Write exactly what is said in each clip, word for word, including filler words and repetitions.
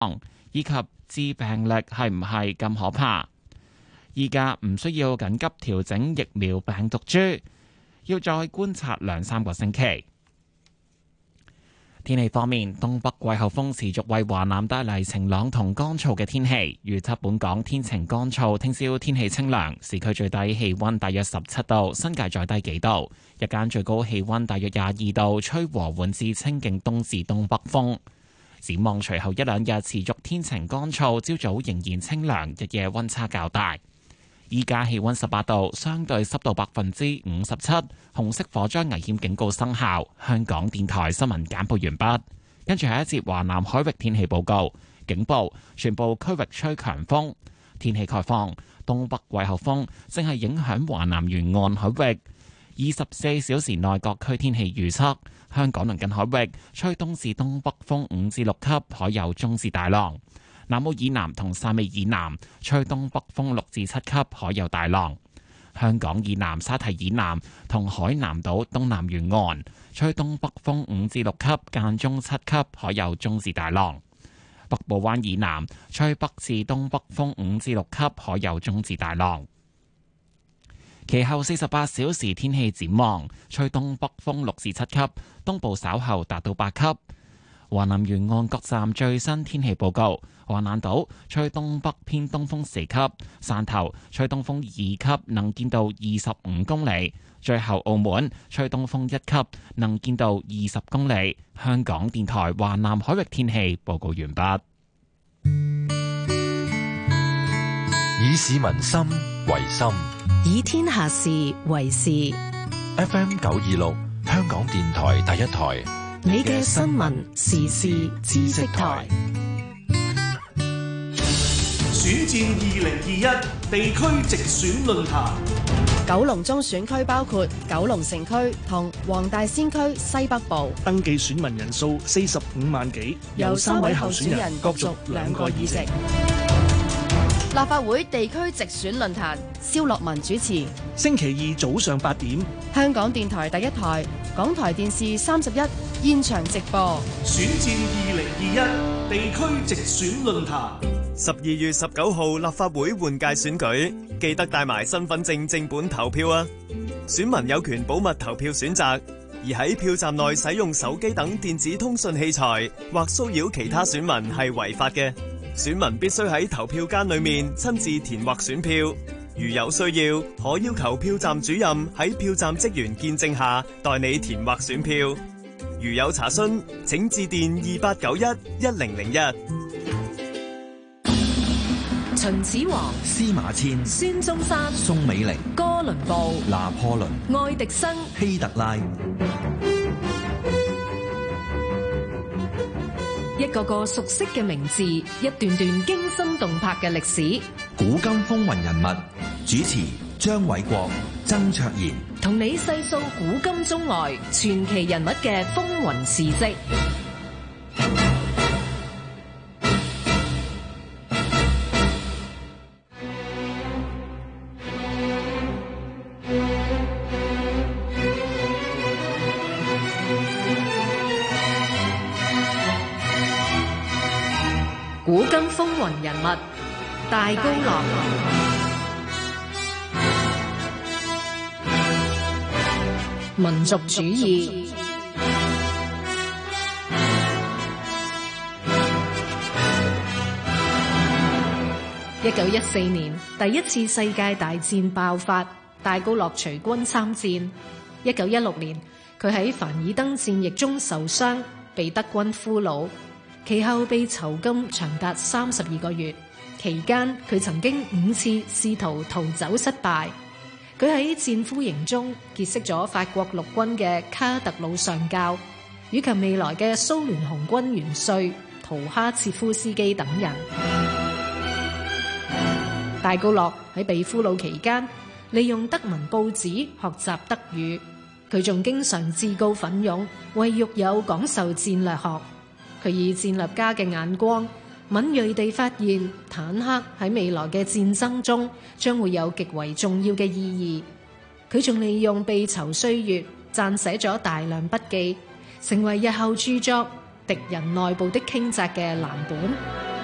以及致病力係唔係咁可怕。依家唔需要緊急調整疫苗病毒株，要再觀察兩三個星期。天氣方面，東北季候風持續為華南帶嚟晴朗同乾燥嘅天氣，預測本港天晴乾燥，聽朝天氣清涼，市區最低氣溫大約十七度，新界再低幾度，日間最高氣溫大約廿二度，吹和緩至清勁東至東北風。展望隨後一兩日持續天晴乾燥，朝早仍然清涼，日夜溫差較大。依家氣溫十八度，相對濕度百分之五十七，紅色火災危險警告生效。香港電台新聞簡報完畢，跟住係一節華南海域天氣報告。警報，全部區域吹強風。天氣概況，東北季候風正係影響華南沿岸海域。二十四小時內各區天氣預測：香港鄰近海域吹東至東北風五至六級，海有中至大浪。南澳以南同汕尾以南吹東北風六至七級，海有大浪。香港以南沙堤以南同海南島東南沿岸吹東北風五至六級，間中七級，海有中至大浪。北部灣以南吹北至東北風五至六級，海有中至大浪。其後四十八小時天氣展望，吹東北風六至七級，東部稍後達到八級。華南沿岸各站最新天氣報告：華南島吹東北偏東風四級，汕頭吹東風二級，能見度二十五公里。最後澳門吹東風一級，能見度二十公里。香港電台華南海域天氣報告完畢。 以市民心為心， 以天下事為事。 F M 九二六，香港電台第一台。 你嘅新聞時事知識台。 選戰二零二一地區直選論壇。 九龍中選區包括九龍城區同黃大仙區西北部， 登記選民人數四十五萬幾， 有三位候選人角逐兩個議席。立法會地區直選論壇，蕭樂文主持。 星期二早上八點， 香港電台第一台、港台電視三十一現場直播。 選戰二零二一地區直選論壇。 十二月十九號立法會換屆選舉，記得帶埋身份證正本投票啊！選民有權保密投票選擇，而喺票站內使用手機等電子通訊器材或騷擾其他選民係違法嘅。選民必須喺投票間裏面親自填劃選票，如有需要，可要求票站主任喺票站職員見證下代你填劃選票。如有查詢，請致電二八九一一零零一。 秦始皇、 司馬遷、 孫中山、 宋美齡、 哥倫布、 拿破崙、 愛迪生、 希特拉， 一個個熟悉嘅名字，一段段驚心動魄嘅歷史。 古今風雲人物，主持張偉國、曾卓賢， 同你細數古今中外傳奇人物嘅風雲事跡。古今風雲人物，大高樂。民族主義。一九一四年，第一次世界大戰爆發，大高樂隨軍參戰。一九一六年，佢喺凡爾登戰役中受傷，被德軍俘虜。其後被囚禁長達三十二個月，期間佢曾經五次試圖逃走失敗。佢喺戰俘營中結識咗法國陸軍嘅卡特魯上校，以及未來嘅蘇聯紅軍元帥圖哈切夫斯基等人。大高樂喺被俘虜期間，利用德文報紙學習德語。佢仲經常自告奮勇為獄友講授戰略學。佢以戰略家嘅眼光，敏銳地發現坦克喺未來嘅戰爭中將會有極為重要嘅意義。佢仲利用被囚歲月撰寫咗大量筆記，成為日後著作《敵人內部的傾軋》嘅藍本。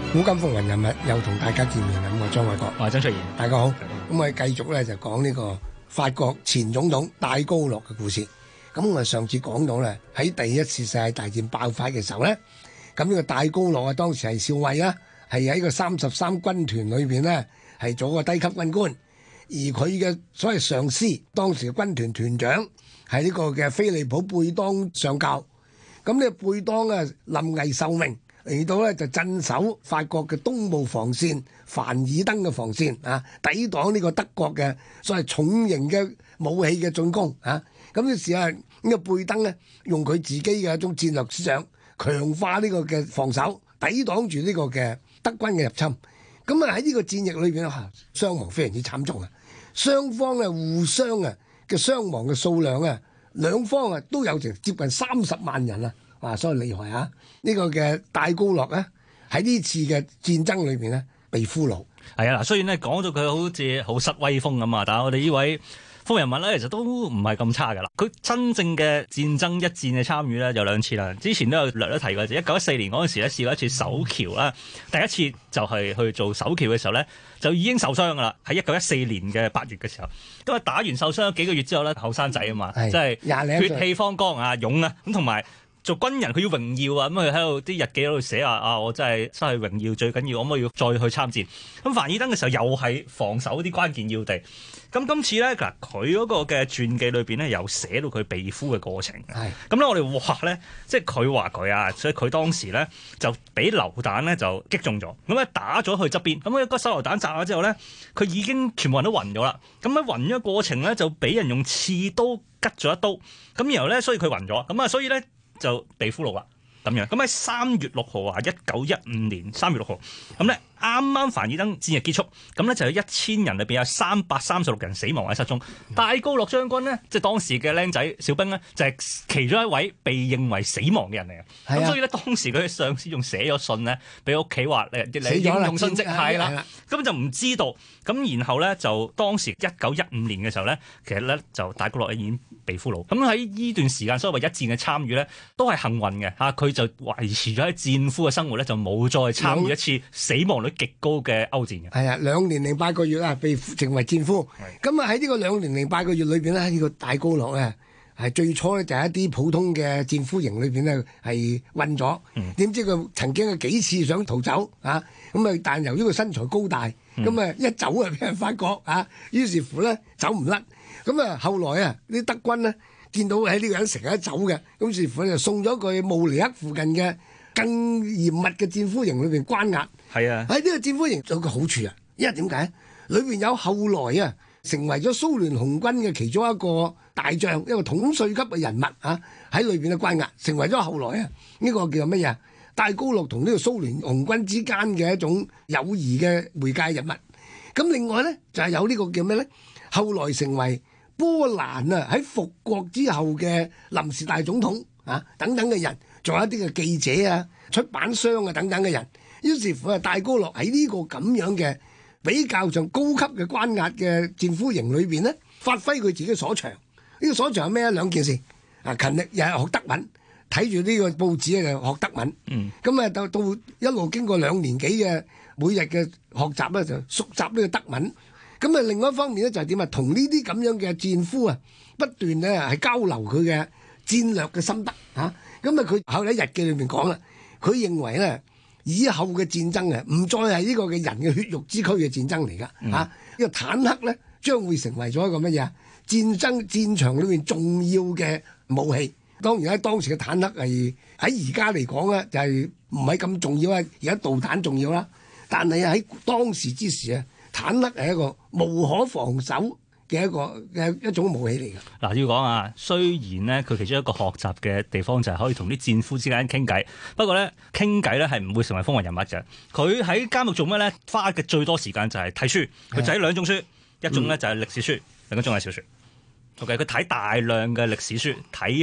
古今風雲人物又同大家見面啦，咁我張偉國， 我係曾卓然， 大家好。咁我哋繼續咧就講呢個法國前總統戴高樂嘅故事。咁我哋上次講到咧喺第一次世界大戰爆發嘅時候咧，咁呢個戴高樂啊當時係少尉啦，係喺個三十三軍團裏邊咧係做個低級軍官，而佢嘅所謂上司當時嘅軍團團長係呢個嘅菲利普貝當上校。咁呢個貝當啊臨危受命嚟到咧就鎮守法國嘅東部防線凡爾登嘅防線啊，抵擋呢個德國嘅所謂重型嘅武器嘅進攻啊。咁於是啊呢個貝登咧用佢自己嘅一種戰略思想，強化呢個嘅防守，抵擋住呢個嘅德軍嘅入侵。咁啊喺呢個戰役裏邊啊，傷亡非常之慘重啊！雙方啊互相啊嘅傷亡嘅數量啊，兩方啊都有成接近三十萬人啊！哇，所以厲害啊！呢、這個嘅戴高樂咧喺呢次嘅戰爭裏邊咧被俘虜。 係啊，嗱，雖然咧講咗佢好似好失威風咁啊，但係我哋呢位風人物咧，其實都唔係咁差噶啦。佢真正嘅戰爭一戰嘅參與咧有兩次啦。之前都有略略提過，就一九一四年嗰陣時咧試過一次守橋啦。第一次就係去做守橋嘅時候咧，就已經受傷噶啦。喺一九一四年嘅八月嘅時候，因為打完受傷幾個月之後咧，後生仔啊嘛，即係血氣方剛啊，勇啊，咁同埋做軍人佢要榮耀啊，咁佢喺度啲日記喺度寫話啊，我真係失去榮耀最緊要，可唔可以再去參戰？咁凡爾登嘅時候又係防守啲關鍵要地。咁今次咧嗱，佢嗰個嘅傳記裏邊咧，有寫到佢被俘嘅過程。係咁咧，我哋話咧，即係佢話佢啊，所以佢當時咧就俾流彈咧就擊中咗，咁咧打咗去側邊，咁一個手榴彈炸咗之後咧，佢已經全部人都暈咗啦。咁喺暈咗嘅過程咧，就俾人用刺刀拮咗一刀，咁然後咧，所以佢暈咗，咁啊，所以咧。就被俘虜啦，咁樣咁喺三月六號啊，一九一五年三月六號，咁咧啱啱凡爾登戰役結束，咁咧就有一千人裏邊有三百三十六人死亡或者失蹤。戴高樂將軍呢，即係當時嘅僆仔小兵呢，就係其中一位被認為死亡嘅人嚟嘅。咁、啊、所以咧，當時佢嘅上司仲寫咗信呢，俾屋企話你你應用殉職係啦，咁就唔知道。咁然後咧就當時一九一五年嘅時候咧，其實咧就戴高樂已經被俘虜。咁喺呢段時間，所謂一戰嘅參與咧，都係幸運嘅嚇。佢就維持咗喺戰俘嘅生活咧，就冇再參與一次死亡率極高嘅歐戰嘅。係啊，兩年零八個月啊，被成為戰俘。咁啊喺呢個兩年零八個月裏邊咧，呢、這個戴高樂咧係最初咧就係一啲普通嘅戰俘營裏邊咧係韞咗。點、嗯、知佢曾經有幾次想逃走啊？咁啊，但由於佢身材高大，咁、嗯、啊一走啊俾人發覺啊，於是乎咧走唔甩。咁啊後來啊啲德軍咧見到喺呢個人成日走嘅，咁於是乎就送咗佢慕尼黑附近嘅更嚴密嘅戰俘營裏邊關押。係啊，喺呢個戰俘營有個好處啊，因為點解？裏邊有後來啊成為咗蘇聯紅軍嘅其中一個大將，一個統帥級嘅人物啊，喺裏邊嘅關押，成為咗後來啊呢、這個叫做乜嘢？戴高樂同呢個蘇聯紅軍之間嘅一種友誼嘅媒介人物。咁另外咧就係、是、有呢個叫咩咧？後來成為波蘭啊喺復國之後嘅臨時大總統啊等等嘅人，仲有一啲嘅記者啊、出版商啊等等嘅人。於是乎啊，戴高樂喺呢個咁樣嘅比較上高級嘅關押嘅戰俘營裏邊咧，發揮佢自己嘅所長。呢、這個所長係咩啊？兩件事啊，勤力又係學德文。睇住呢個報紙咧就學德文，咁啊、嗯、到到一路經過兩年幾嘅每日嘅學習咧，就熟習呢個德文。咁啊另外一方面咧就係點啊？同呢啲咁樣嘅戰俘啊，不斷咧係交流佢嘅戰略嘅心得嚇。咁啊佢後嚟日記裏面講啦，佢認為咧以後嘅戰爭啊，唔再係呢個嘅人嘅血肉之軀嘅戰爭嚟噶嚇。呢、嗯啊呢個坦克咧將會成為咗一個乜嘢啊？戰爭戰場裏面重要嘅武器。當然喺當時嘅坦克係喺而家嚟講咧，就係唔係咁重要啊！而家導彈重要啦，但係喺當時之時啊，坦克係一個無可防守嘅一個嘅一種武器嚟嘅。嗱，要講啊，雖然咧佢其中一個學習嘅地方就係可以同啲戰俘之間傾偈，不過咧傾偈咧係唔會成為風雲人物嘅。佢喺監獄做咩咧？花嘅最多時間就係睇書，佢就睇兩種書，一種咧就係歷史書，另一種係小説。OK，佢睇大量嘅歷史書，睇翻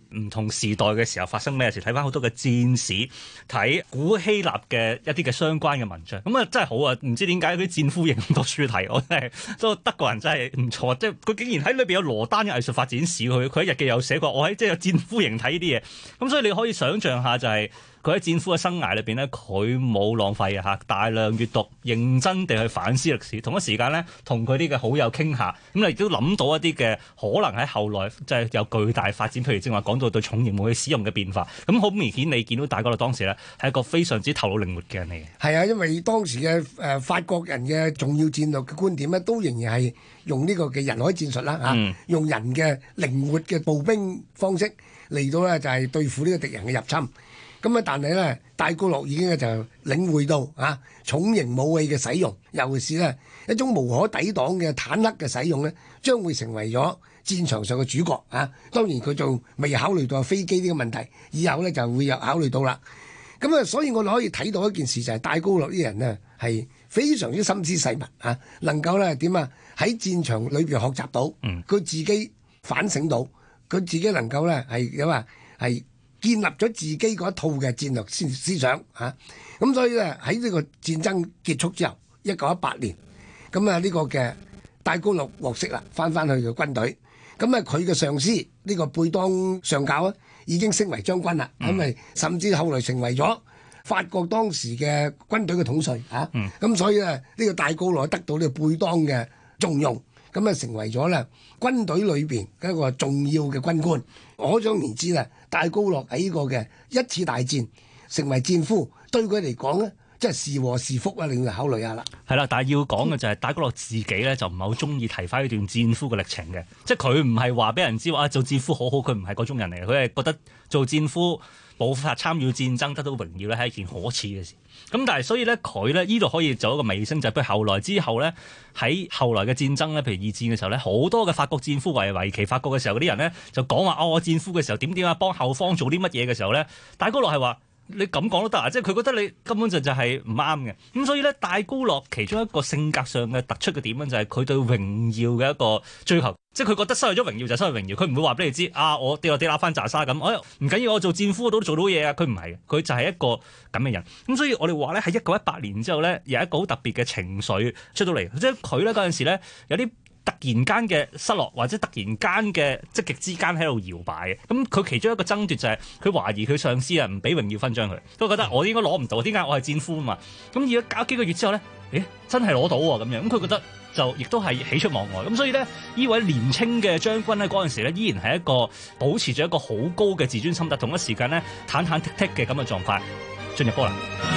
唔同時代嘅時候發生咩事，睇翻好多嘅戰史，睇古希臘嘅一啲嘅相關嘅文章，咁啊真係好啊！唔知點解啲戰俘營咁多書睇，我真係都德國人真係唔錯，即係佢竟然喺裏邊有羅丹嘅藝術發展史，佢佢喺日記有寫過，我喺即係有戰俘營睇呢啲嘢，咁所以你可以想象下就係、是。佢喺戰俘嘅生涯裏邊咧，佢冇浪費嘅嚇，大量閱讀，認真地去反思歷史。同一時間咧，同佢啲嘅好友傾下，咁你亦都諗到一啲嘅可能喺後來即係有巨大發展。譬如正話講到對重型武器使用嘅變化，咁好明顯你見到戴高樂當時咧係一個非常之頭腦靈活嘅人嚟嘅。 係啊，因為當時嘅誒、呃、法國人嘅重要戰略嘅觀點咧，都仍然係用呢個嘅人海戰術啦嚇，啊嗯、用人嘅靈活嘅步兵方式嚟到咧就係對付呢個敵人嘅入侵。咁啊！但係咧，戴高樂已經咧就領會到啊，重型武器嘅使用，尤其是咧一種無可抵擋嘅坦克嘅使用咧，將會成為咗戰場上嘅主角啊！當然佢仲未考慮到飛機呢個問題，以後咧就會有考慮到啦。咁啊，所以我哋可以睇到一件事就係、是、戴高樂呢人呢係非常之心思細密啊，能夠咧點啊喺戰場裏邊學習到，佢、嗯、自己反省到，佢自己能夠咧係有話係。建立咗自己嗰一套嘅戰略思思想嚇，咁、啊、所以咧喺呢個戰爭結束之後，一九一八年，咁啊呢個嘅戴高樂獲釋啦，翻翻去嘅軍隊，咁啊佢嘅上司呢、呢個貝當上校啊，已經升為將軍啦，咁咪、嗯、甚至後來成為咗法國當時嘅軍隊嘅統帥嚇，咁、啊嗯、所以咧呢、呢個戴高樂得到呢個貝當嘅重用。咁啊，成為咗咧軍隊裏邊一個重要嘅軍官。可想而知咧，戴高樂喺呢個嘅一次大戰成為戰俘，對佢嚟講咧，即係是禍是福啊！你要考慮下啦。係啦， 但係要講嘅就係戴高樂自己咧，就唔係好中意提翻呢段戰俘嘅歷程嘅，即係佢唔係話俾人知話做戰俘好好，佢唔係嗰種人嚟嘅，佢係覺得做戰俘冇法參與戰爭得到榮耀咧係一件可恥嘅事。咁但係所以咧，佢咧呢度可以做一個尾聲，就係譬如後來之後咧，喺後來嘅戰爭咧，譬如二戰嘅時候咧，好多嘅法國戰俘為為其法國嘅時候，嗰啲人咧就講話哦，我戰俘嘅時候點點啊，幫後方做啲乜嘢嘅時候咧，戴高樂係話你咁講都得啊，即係佢覺得你根本就就係唔啱嘅。咁所以咧，戴高樂其中一個性格上嘅突出嘅點咧，就係佢對榮耀嘅一個追求。即係佢覺得失去咗榮耀就失去榮耀，佢唔會話俾你知啊！我跌落跌落翻炸沙咁，我唔緊要，我做戰俘都做到嘢啊！佢唔係，佢就係一個咁嘅人。咁所以我哋話咧，喺一九一八年之後咧，有一個好特別嘅情緒出到嚟，即係佢咧嗰陣時咧有啲突然間嘅失落，或者突然間嘅積極之間喺度搖擺嘅。咁佢其中一個爭奪就係佢懷疑佢上司啊唔俾榮耀勳章佢，都覺得我應該攞唔到，點解我係戰俘啊嘛？咁而家搞幾個月之後咧，誒真係攞到喎咁樣，咁佢覺得。就亦都係喜出望外，咁所以咧，呢位年青嘅將軍咧，嗰陣時咧，依然係一個保持住一個好高嘅自尊心，但同一時間咧，坦坦剔剔嘅咁嘅狀態進入波蘭。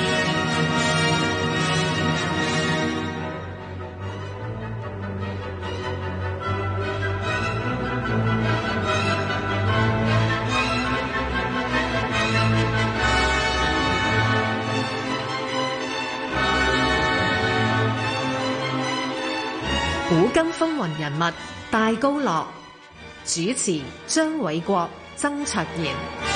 古今風雲人物戴高樂，主持張偉國、曾卓賢。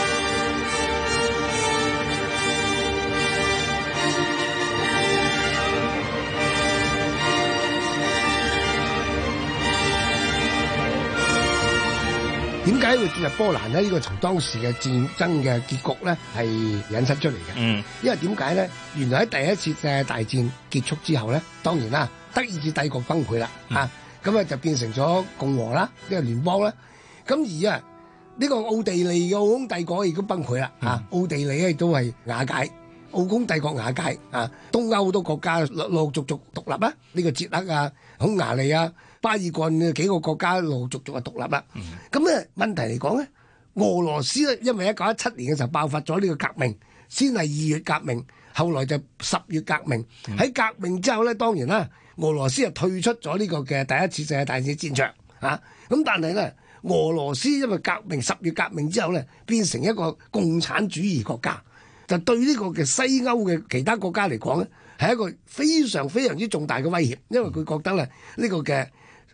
點解會進入波蘭呢？呢、這個從當時嘅戰爭嘅結局咧係引申出嚟嘅。嗯，因為點解咧？原來喺第一次世界大戰結束之後咧，當然啦。德意志帝國崩潰啦，嗯、啊，咁啊就變成咗共和啦，呢個聯邦啦。咁而啊，呢、這個奧地利嘅奧匈帝國亦都崩潰啦，啊，奧地利咧亦都係瓦解，奧匈帝國瓦解，啊，東歐好多國家陸陸續續獨立啦，呢、這個捷克啊、匈牙利啊、巴爾幹嘅幾個國家陸陸續續啊獨立啦。咁咧、嗯、問題嚟講咧，俄羅斯咧因為一九一七年嘅時候爆發咗呢個革命，先係二月革命，後來就十月革命。喺、嗯、革命之後咧，當然啦。俄羅斯就退出咗呢個嘅第一次世界大戰戰場啊！咁但係咧，俄羅斯因為革命十月革命之後咧，變成一個共產主義國家，就對呢個嘅西歐嘅其他國家嚟講咧，係一個非常非常之重大嘅威脅，因為佢覺得咧呢個嘅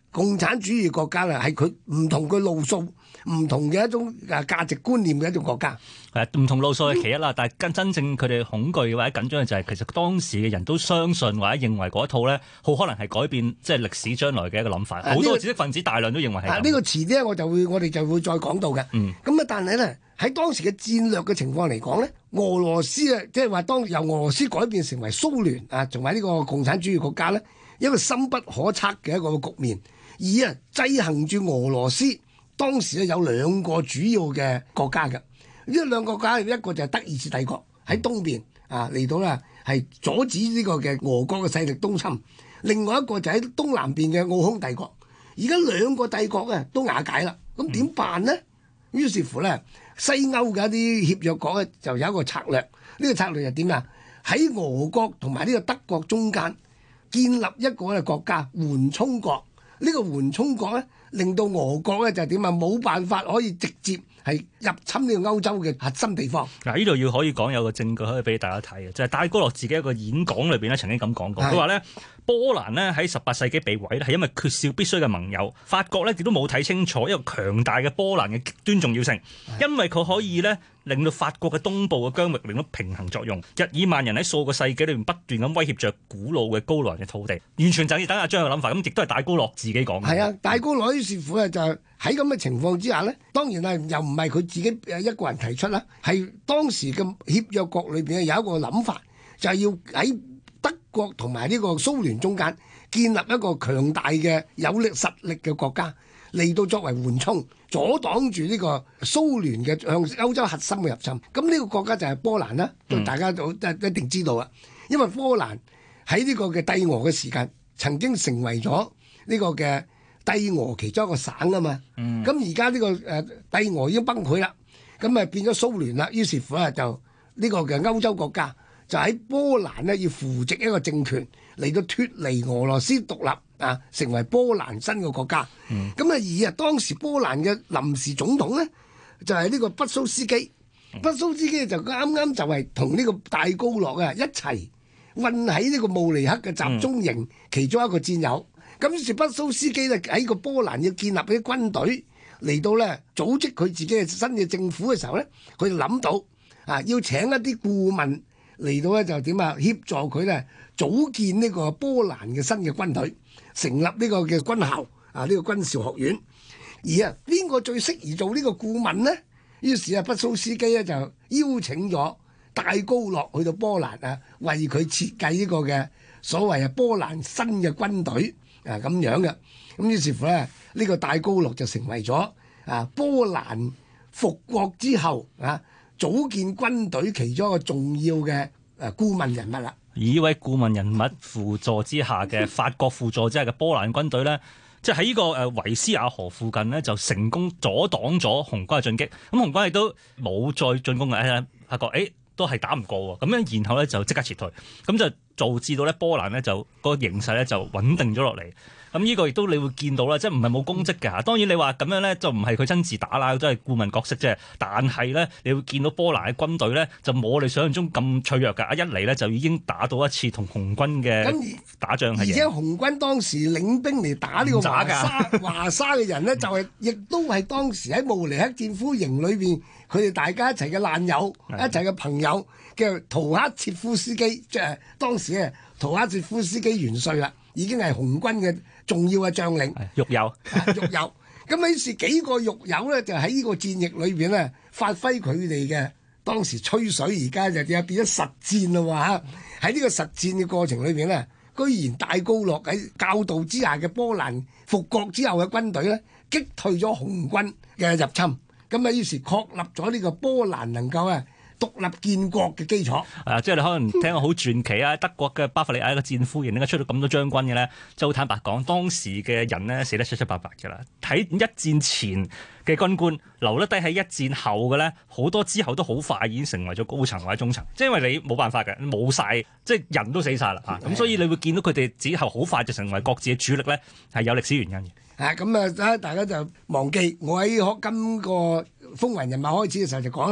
共產主義國家啦，係佢唔同嘅路數、唔同嘅一種誒價值觀念嘅一種國家。 係唔同路數係其一啦，但係真真正佢哋恐懼或者緊張嘅就係其實當時嘅人都相信或者認為嗰一套咧，好可能係改變即係歷史將來嘅一個諗法。好、啊這個、多知識分子大量都認為係咁。呢、啊這個遲啲我就會我哋就會再講到嘅。嗯，咁啊，但係咧喺當時嘅戰略嘅情況嚟講咧，俄羅斯啊，即係話當由俄羅斯改變成為蘇聯啊，同埋呢個共產主義國家咧，一個深不可測嘅一個局面。而啊，制衡住俄羅斯當時咧有兩個主要嘅國家嘅，呢兩個國家一個就係德意志帝國喺東邊啊嚟到啦，係阻止呢個嘅俄國嘅勢力東侵；另外一個就喺東南邊嘅奧匈帝國。而家兩個帝國咧都瓦解啦，咁點辦呢？於是乎咧，西歐嘅一啲協約國咧就有一個策略，呢、這個策略就點啊？喺俄國同埋呢個德國中間建立一個嘅國家緩衝國。呢個緩衝國咧，令到俄國咧就點啊？冇辦法可以直接係入侵呢個歐洲嘅核心地方。嗱，呢度要可以講有個證據可以俾大家睇嘅，就係戴高樂自己一個演講裏邊咧曾經咁講過，佢話咧波蘭咧喺十八世紀被毀咧係因為缺少必須嘅盟友，法國咧亦都冇睇清楚一個強大嘅波蘭嘅極端重要性，因為佢可以咧令到法國嘅東部嘅疆域令到平衡作用，日耳曼人喺數個世紀裏面不斷咁威脅着古老嘅高蘭嘅土地，完全就係等阿張嘅諗法，咁亦都係戴高樂自己講嘅。係啊，戴高樂於是乎咧就喺咁嘅情況之下咧，當然係又唔係佢自己一個人提出啦，係當時嘅協約國裏邊有一個諗法，就係要喺德國同埋呢個蘇聯中間建立一個強大嘅有力實力嘅國家，嚟到作為緩衝，阻擋住呢個蘇聯嘅向歐洲核心嘅入侵。咁呢個國家就係波蘭啦，嗯、大家都一定知道啦。因為波蘭喺呢個嘅帝俄嘅時間，曾經成為咗呢個嘅帝俄其中一個省啊嘛。咁而家呢個誒帝俄已經崩潰啦，咁啊變咗蘇聯啦。於是乎咧就呢個嘅歐洲國家就喺波蘭咧要扶植一個政權嚟到脫離俄羅斯獨立啊，成為波蘭新嘅國家。咁啊、嗯、而啊當時波蘭嘅臨時總統咧就係、是、呢個畢蘇斯基，畢蘇、嗯、斯基就啱啱就係同呢個戴高樂啊一齊混喺呢個慕尼黑嘅集中營其中一個戰友。咁於、嗯、是畢蘇斯基咧喺個波蘭要建立啲軍隊嚟到咧組織佢自己嘅新嘅政府嘅時候咧，佢就諗到啊要請一啲顧問嚟到咧就點啊協助佢咧組建呢個波蘭嘅新嘅軍隊，成立呢個嘅軍校啊，呢、這個軍校學院。而啊邊個最適宜做呢個顧問呢？於是啊畢蘇斯基咧就邀請咗戴高樂去到波蘭啊，為佢設計呢個嘅所謂啊波蘭新嘅軍隊啊咁樣嘅。咁於是乎咧呢、這個戴高樂就成為咗啊波蘭復國之後啊組建軍隊其中一個重要嘅誒顧問人物啦。而呢位顧問人物輔助之下嘅法國輔助之下嘅波蘭軍隊咧，即係喺呢個誒維斯亞河附近呢，就成功阻擋咗紅軍嘅進擊。咁紅軍亦都冇再進攻嘅，發覺誒都係打唔過喎。咁樣然後咧就即刻撤退，咁就導致到咧波蘭咧就個形勢咧就穩定咗落嚟。咁呢個亦都你會見到啦，即係唔係冇功績嘅。當然你話咁樣咧，就唔係佢親自打啦，都係顧問角色啫。但係咧，你會見到波蘭嘅軍隊咧，就冇我哋想象中咁脆弱㗎。一嚟咧就已經打到一次同紅軍嘅打仗係贏。而且紅軍當時領兵嚟打呢個華沙華沙嘅人咧，就係亦都係當時喺慕尼黑戰俘營裏邊，佢哋大家一齊嘅爛友、一齊嘅朋友嘅圖克切夫斯基，即係當時嘅圖克切夫斯基元帥啦。已經係紅軍嘅重要嘅將領，獄友，獄友。咁於是幾個獄友咧，就喺呢個戰役裏邊咧，發揮佢哋嘅當時吹水，而家就變咗實戰啦喎嚇！喺呢個實戰嘅過程裏邊咧，居然戴高樂喺教導之下嘅波蘭復國之後嘅軍隊咧，擊退咗紅軍嘅入侵。咁啊，於是確立咗呢個波蘭能夠啊獨立建國嘅基礎。啊，即係你可能聽過好傳奇啊！德國嘅巴伐利亞一個戰俘營點解出到咁多將軍嘅咧？就好坦白講，當時嘅人咧死得七七八八㗎啦。喺一戰前嘅軍官留得低喺一戰後嘅咧，好多之後都好快已經成為咗高層或者中層。即係因為你冇辦法嘅，冇晒，即係人都死晒啦嚇。咁所以你會見到佢哋之後好快就成為各自嘅主力咧，係有歷史原因嘅。啊，咁啊，大家就忘記我喺今個風雲人物開始嘅時候就講啦。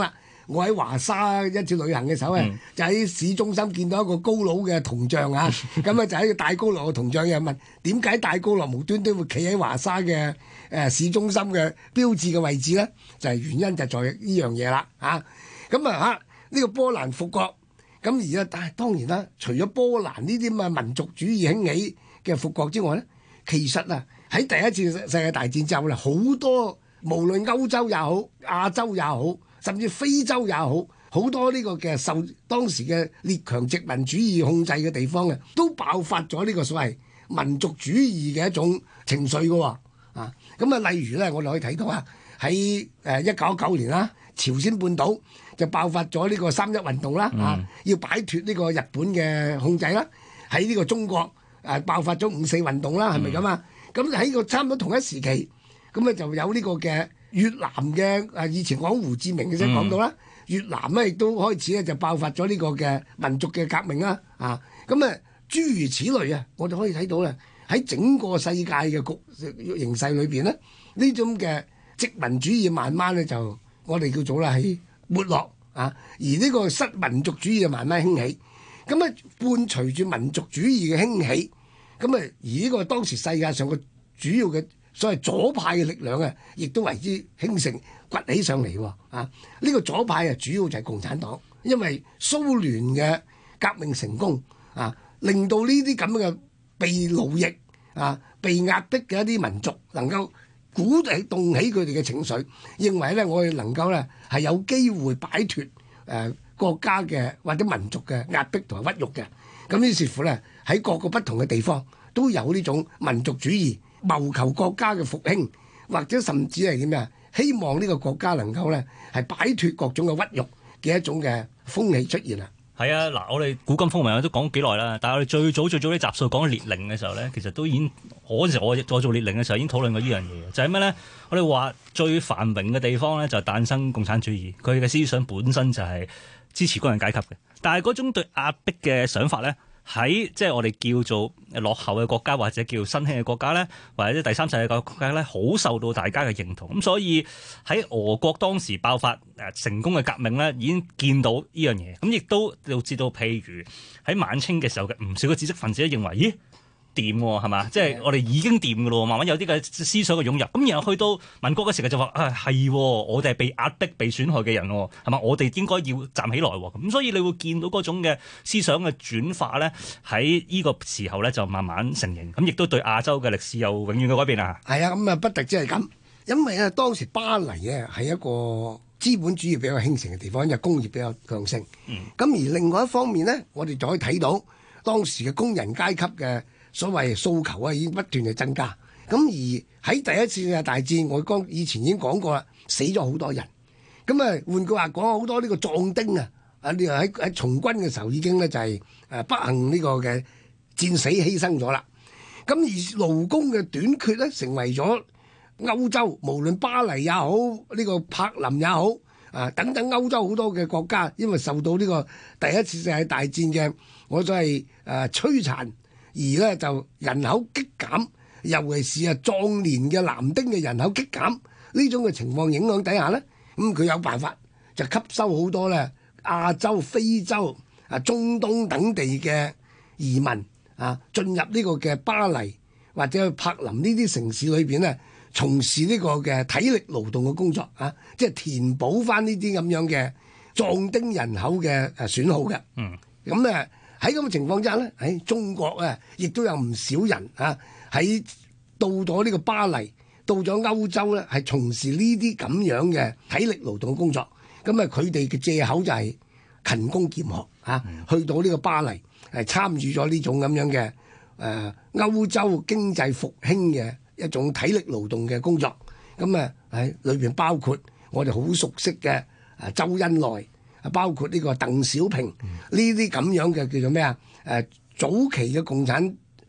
我喺華沙一次旅行嘅時候咧， 嗯、 就喺市中心見到一個高佬嘅銅像啊，咁啊就喺個戴高樂嘅銅像，又問點解戴高樂無端端會企喺華沙嘅誒、呃、市中心嘅標誌嘅位置咧？就係、是、原因就在呢樣嘢啦嚇。咁啊嚇呢個波蘭復國，咁而家但係當然啦，除咗波蘭呢啲咁嘅民族主義興起嘅復國之外咧，其實啊喺第一次世界大戰之後咧，好多無論歐洲也好、亞洲也好，甚至非洲也好，好多呢個嘅受當時嘅列強殖民主義控制嘅地方嘅，都爆發咗呢個所謂民族主義嘅一種情緒嘅喎。啊，咁啊，例如咧，我哋可以睇到啊，喺誒一九一九年啦，朝鮮半島就爆發咗呢個三一運動啦，啊，嗯、要擺脱呢個日本嘅控制啦。喺呢個中國誒、呃、爆發咗五四運動啦，係咪咁啊？咁喺個差唔多同一時期。咁咧就有呢個嘅越南嘅誒，以前講胡志明嘅啫，講到啦，越南咧亦都開始咧就爆發咗呢個嘅民族嘅革命啦，啊，咁啊諸如此類啊，我哋可以睇到咧喺整個世界嘅局形勢裏邊咧，呢種嘅殖民主義慢慢咧就我哋叫做啦係沒落啊，而呢個失民族主義就慢慢興起，咁啊伴隨住民族主義嘅興起，咁啊而呢個當時世界上嘅主要嘅所謂左派嘅力量啊，亦都為之興盛崛起上嚟喎啊！呢、這個左派啊，主要就係共產黨，因為蘇聯嘅革命成功啊，令到呢啲咁嘅被奴役啊、被壓迫嘅一啲民族能夠鼓起動起佢哋嘅情緒，認為咧我哋能夠咧係有機會擺脱誒、呃、國家嘅或者民族嘅壓迫同埋屈辱嘅。咁於是乎咧喺各個不同嘅地方都有呢種民族主義。謀求國家嘅復興，或者甚至係點啊？希望呢個國家能夠咧係擺脱各種嘅屈辱嘅一種嘅風氣出現啦。 係啊，嗱，我哋古今風雲都講幾耐啦，但係我哋最早最早啲集數講列寧嘅時候咧，其實都已經嗰陣時我我做列寧嘅時候已經討論過呢樣嘢，就係咩咧？我哋話最繁榮嘅地方咧就係誕生共產主義，佢嘅思想本身就係支持工人階級嘅，但係嗰種對壓迫嘅想法咧。喺即係我哋叫做落後嘅國家或者叫新興嘅國家咧，或者第三世界嘅國家咧，好受到大家嘅認同。咁所以喺俄國當時爆發誒成功嘅革命咧，已經見到呢樣嘢。咁亦都導致到譬如喺晚清嘅時候嘅唔少嘅知識分子都認為，咦？掂喎，係嘛？即係我哋已經掂㗎咯，慢慢有啲嘅思想嘅湧入。咁然後去到民國嘅時候就話啊係，我哋係被壓迫、被損害嘅人，係嘛？我哋應該要站起來。咁所以你會見到嗰種嘅思想嘅轉化咧，喺呢個時候咧就慢慢成型。咁亦都對亞洲嘅歷史有永遠嘅改變啊！係啊，咁啊不特止係咁，因為咧當時巴黎咧係一個資本主義比較興盛嘅地方，因為工業比較強盛。嗯。咁而另外一方面咧，我哋就可以睇到當時嘅工人階級嘅所謂訴求啊，已經不斷嘅增加。咁而喺第一次世界大戰，我剛以前已經講過啦，死咗好多人。咁啊，換句話講，好多呢個壯丁啊，啊你喺喺從軍嘅時候已經咧就係誒不幸呢個嘅戰死犧牲咗啦。咁而勞工嘅短缺咧，成為咗歐洲無論巴黎也好，呢個柏林也好啊等等歐洲好多嘅國家，因為受到呢個第一次世界大戰嘅我所謂誒摧殘。而咧就人口激減，尤其是啊壯年嘅男丁嘅人口激減呢種嘅情況影響底下咧，咁佢有辦法就吸收好多咧亞洲、非洲啊、中東等地嘅移民啊，進入呢個嘅巴黎或者柏林呢啲城市裏邊咧，從事呢個嘅體力勞動嘅工作啊，即係填補翻呢啲咁樣嘅壯丁人口嘅誒損耗嘅。嗯，咁咧。喺咁嘅情況之下咧，喺中國啊，亦都有唔少人啊，喺到咗呢個巴黎，到咗歐洲咧，係從事呢啲咁樣嘅體力勞動嘅工作。咁啊，佢哋嘅藉口就係勤工儉學啊，去到呢個巴黎係參與咗呢種咁樣嘅誒歐洲經濟復興嘅一種體力勞動嘅工作。咁啊喺裏邊包括我哋好熟悉嘅誒周恩來。包括呢個鄧小平呢啲咁樣嘅叫做咩啊？誒早期嘅共產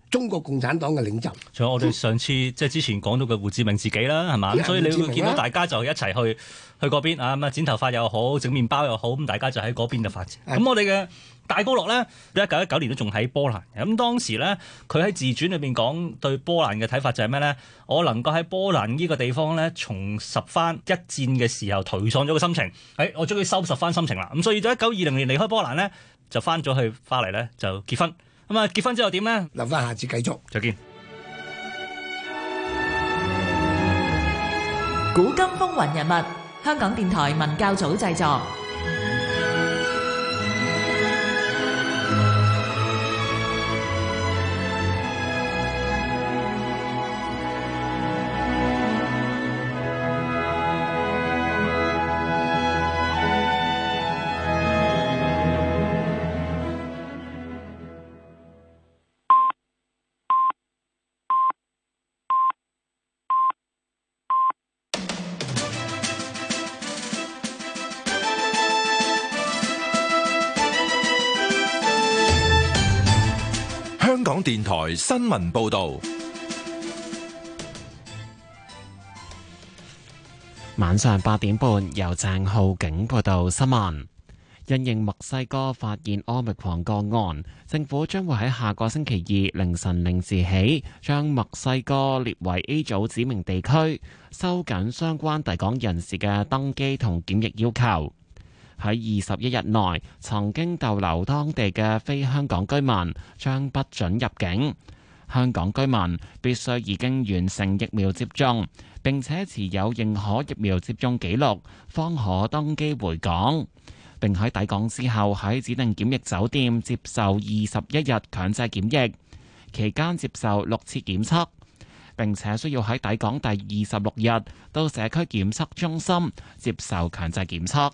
中國共產黨嘅領袖。 仲有我哋上次即係之前講到嘅胡志明自己啦，係嘛？咁所以你會見到大家就一齊去去嗰邊啊，咁啊剪頭髮又好，整麵包又好，咁大家就喺嗰邊就發展。咁我哋嘅戴高樂咧，一九一九年都仲喺波蘭。咁當時咧，佢喺自傳裏邊講對波蘭嘅睇法就係咩咧？我能夠喺波蘭呢個地方咧，重拾翻一戰嘅時候頹喪咗嘅心情。誒，我終於收拾翻心情啦。咁所以就一九二零年離開波蘭咧，就翻咗去巴黎咧，就結婚。咁啊，結婚之後點咧？ 留翻下次繼續， 再見。 古今風雲人物，香港電台文教組製作。 香港電台新聞報道， 晚上八點半由鄭浩景報道新聞。因應墨西哥發現奧密克戎個案，政府將會喺下個星期二凌晨零時起，將墨西哥列為 A 組指明地區，收緊相關抵港人士嘅登機同檢疫要求。喺二十一日內曾經逗留當地嘅非香港居民將不准入境。香港居民必須已經完成疫苗接種，並且持有認可疫苗接種記錄，方可登機回港。並喺抵港之後喺指定檢疫酒店接受二十一日強制檢疫，期間接受六次檢測，並且需要喺抵港第二十六日到社區檢測中心接受強制檢測。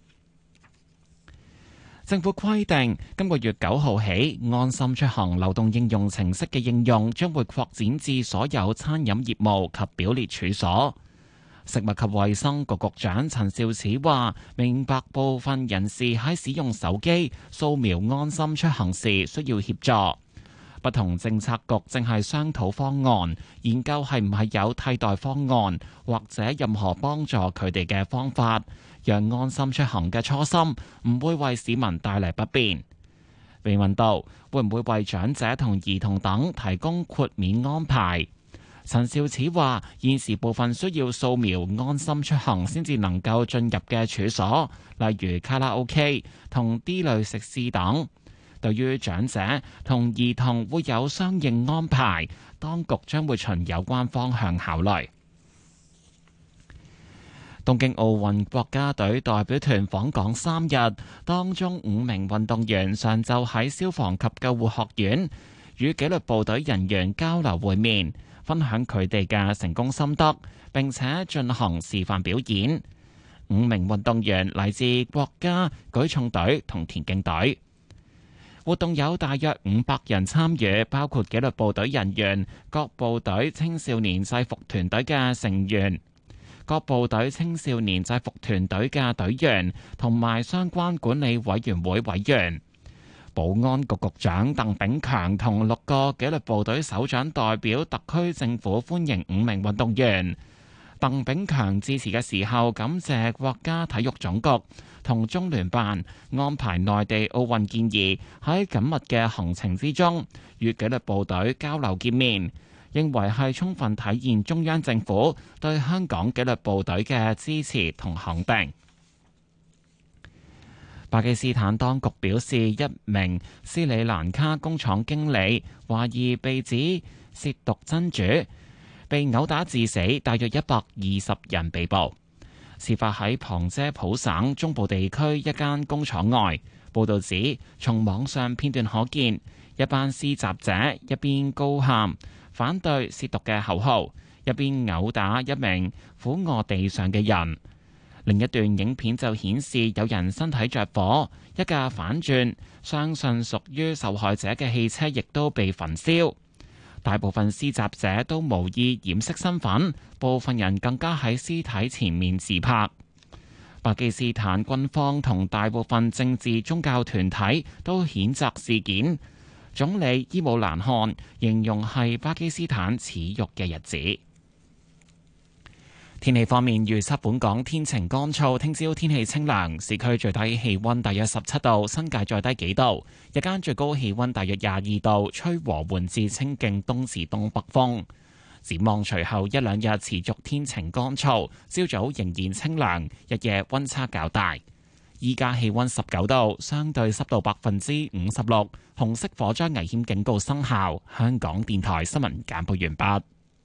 政府規定，今個月九號起，安心出行流動應用程式嘅應用將會擴展至所有餐飲業務及表列處所。食物及衛生局局長陳肇始話：明白部分人士喺使用手機掃描安心出行時需要協助，不同政策局正係商討方案，研究係唔係有替代方案或者任何幫助佢哋嘅方法，讓安心出行嘅初心唔會為市民帶嚟不便。被問到會唔會為長者同兒童等提供豁免安排，陳肇始話：現時部分需要掃描安心出行先至能夠進入嘅處所，例如卡拉 OK 同 D 類食肆等。對於長者同兒童會有相應安排，當局將會循有關方向考慮。東京奧運國家隊代表團訪港三日，當中五名運動員上晝喺消防及救護學院與紀律部隊人員交流會面，分享佢哋嘅成功心得，並且進行示範表演。五名運動員嚟自國家舉重隊同田徑隊。活動有大約五百人參與，包括紀律部隊人員、各部隊青少年制服團隊嘅成員、各部隊青少年制服團隊嘅隊員同埋相關管理委員會委員。保安局局長鄧炳強同六個紀律部隊首長代表特區政府歡迎五名運動員。鄧炳強致辭嘅時候感謝國家體育總局同中聯辦安排內地奧運健兒喺緊密嘅行程之中與紀律部隊交流見面，認為係充分體現中央政府對香港紀律部隊嘅支持同肯定。巴基斯坦當局表示，一名斯里蘭卡工廠經理懷疑被指褻瀆真主，被毆打致死，大約一百二十人被捕。事發喺旁遮普省中部地區一間工廠外。報道指，從網上片段可見，一班施襲者一邊高喊反對褻瀆嘅口號，一邊毆打一名俯臥地上嘅人。另一段影片就顯示有人身體着火，一架反轉相信屬於受害者嘅汽車亦都被焚燒。大部分施襲者都無意掩飾身份，部分人更加喺屍體前面自拍。巴基斯坦軍方同大部分政治宗教團體都譴責事件， 總理伊姆蘭汗形容係巴基斯坦恥辱嘅日子。天氣方面，預測本港天晴乾燥，聽朝天氣清涼，市區最低氣溫大約十七度，新界再低幾度。日間最高氣溫大約廿二度，吹和緩至清勁東至東北風。展望隨後一兩日持續天晴乾燥，朝早仍然清涼，日夜溫差較大。依家氣溫十九度，相對濕度百分之五十六，紅色火災危險警告生效。香港電台新聞簡報完畢。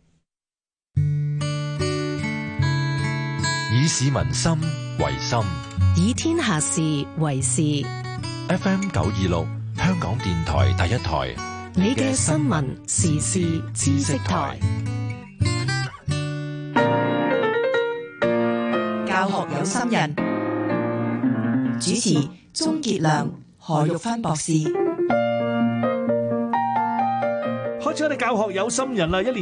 以市民心為心， 以天下事為事。 F M 九二六，香港電台第一台， 你嘅新聞時事知識台， 教學有心人，主持鍾傑良、何玉芬博士。 開始我哋教學有心人啦，一年